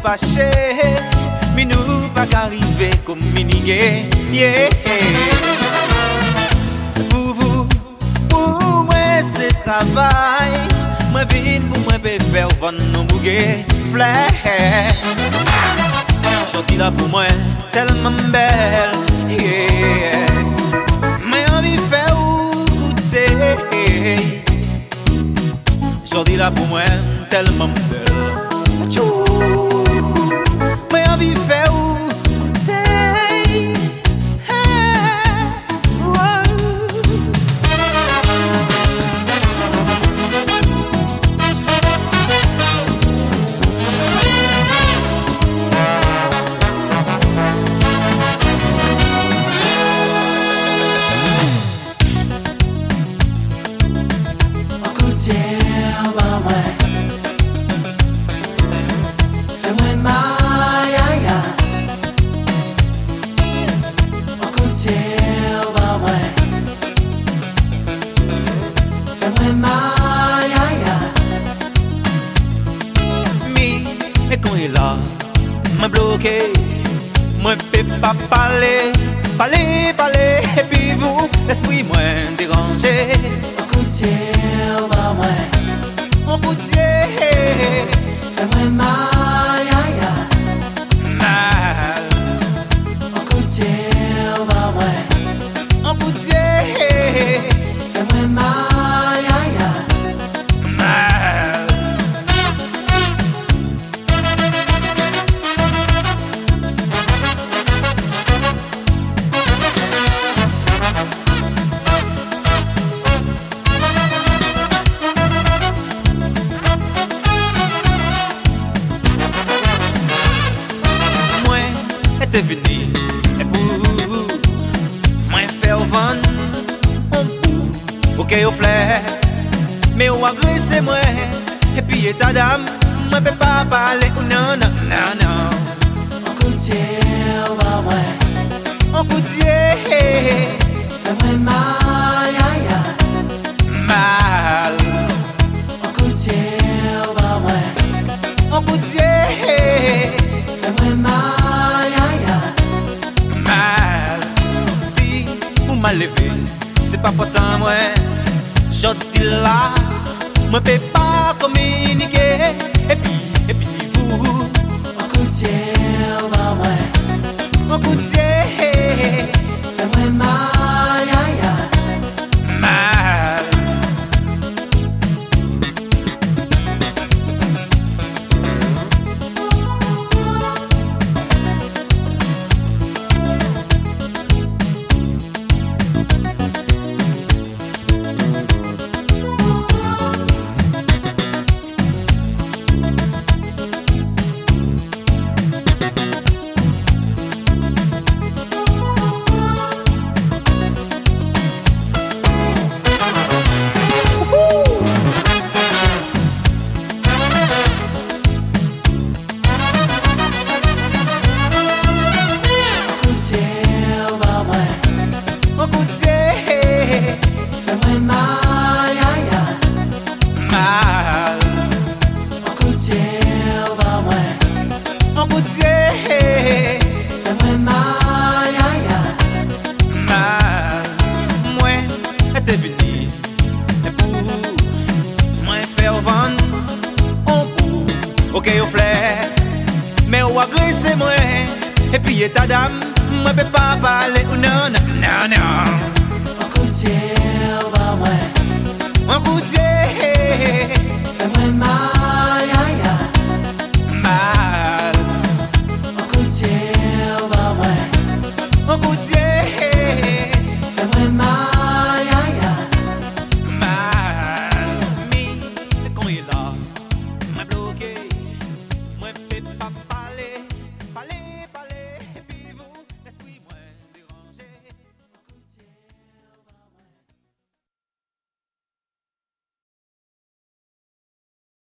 fâché, mais nous pas qu'arriver communiquer. Yeah. Pour vous, pour moi c'est travail. Moi vine pour moi faire vendre nos bouquets fleurs. Chantier là pour moi tellement belle. Yes. Mais envie faire ou goûter. Chantier là pour moi tellement belle. Mais envie faire ou goûter. Moi peux pas parler, et puis vous, l'esprit moins dérangé. On goûtier, fais-moi mal, mal. On goûtier, fais-moi mal, mal. T'es venu et pour moi faire vendre on pour ok au flair mais on agresse moi et puis état d'âme moi peut pas parler ou non non non non on goûtier fais-moi mal, mal on goûtier fais-moi mal, mal si vous m'a levé c'est pas faute à moi je dis là moi peux pas communiquer et puis vous on goûtier fais-moi mal, mal et puis état d'âme, moi peux pas parler ou non non non non. on goûtier, On goûtier.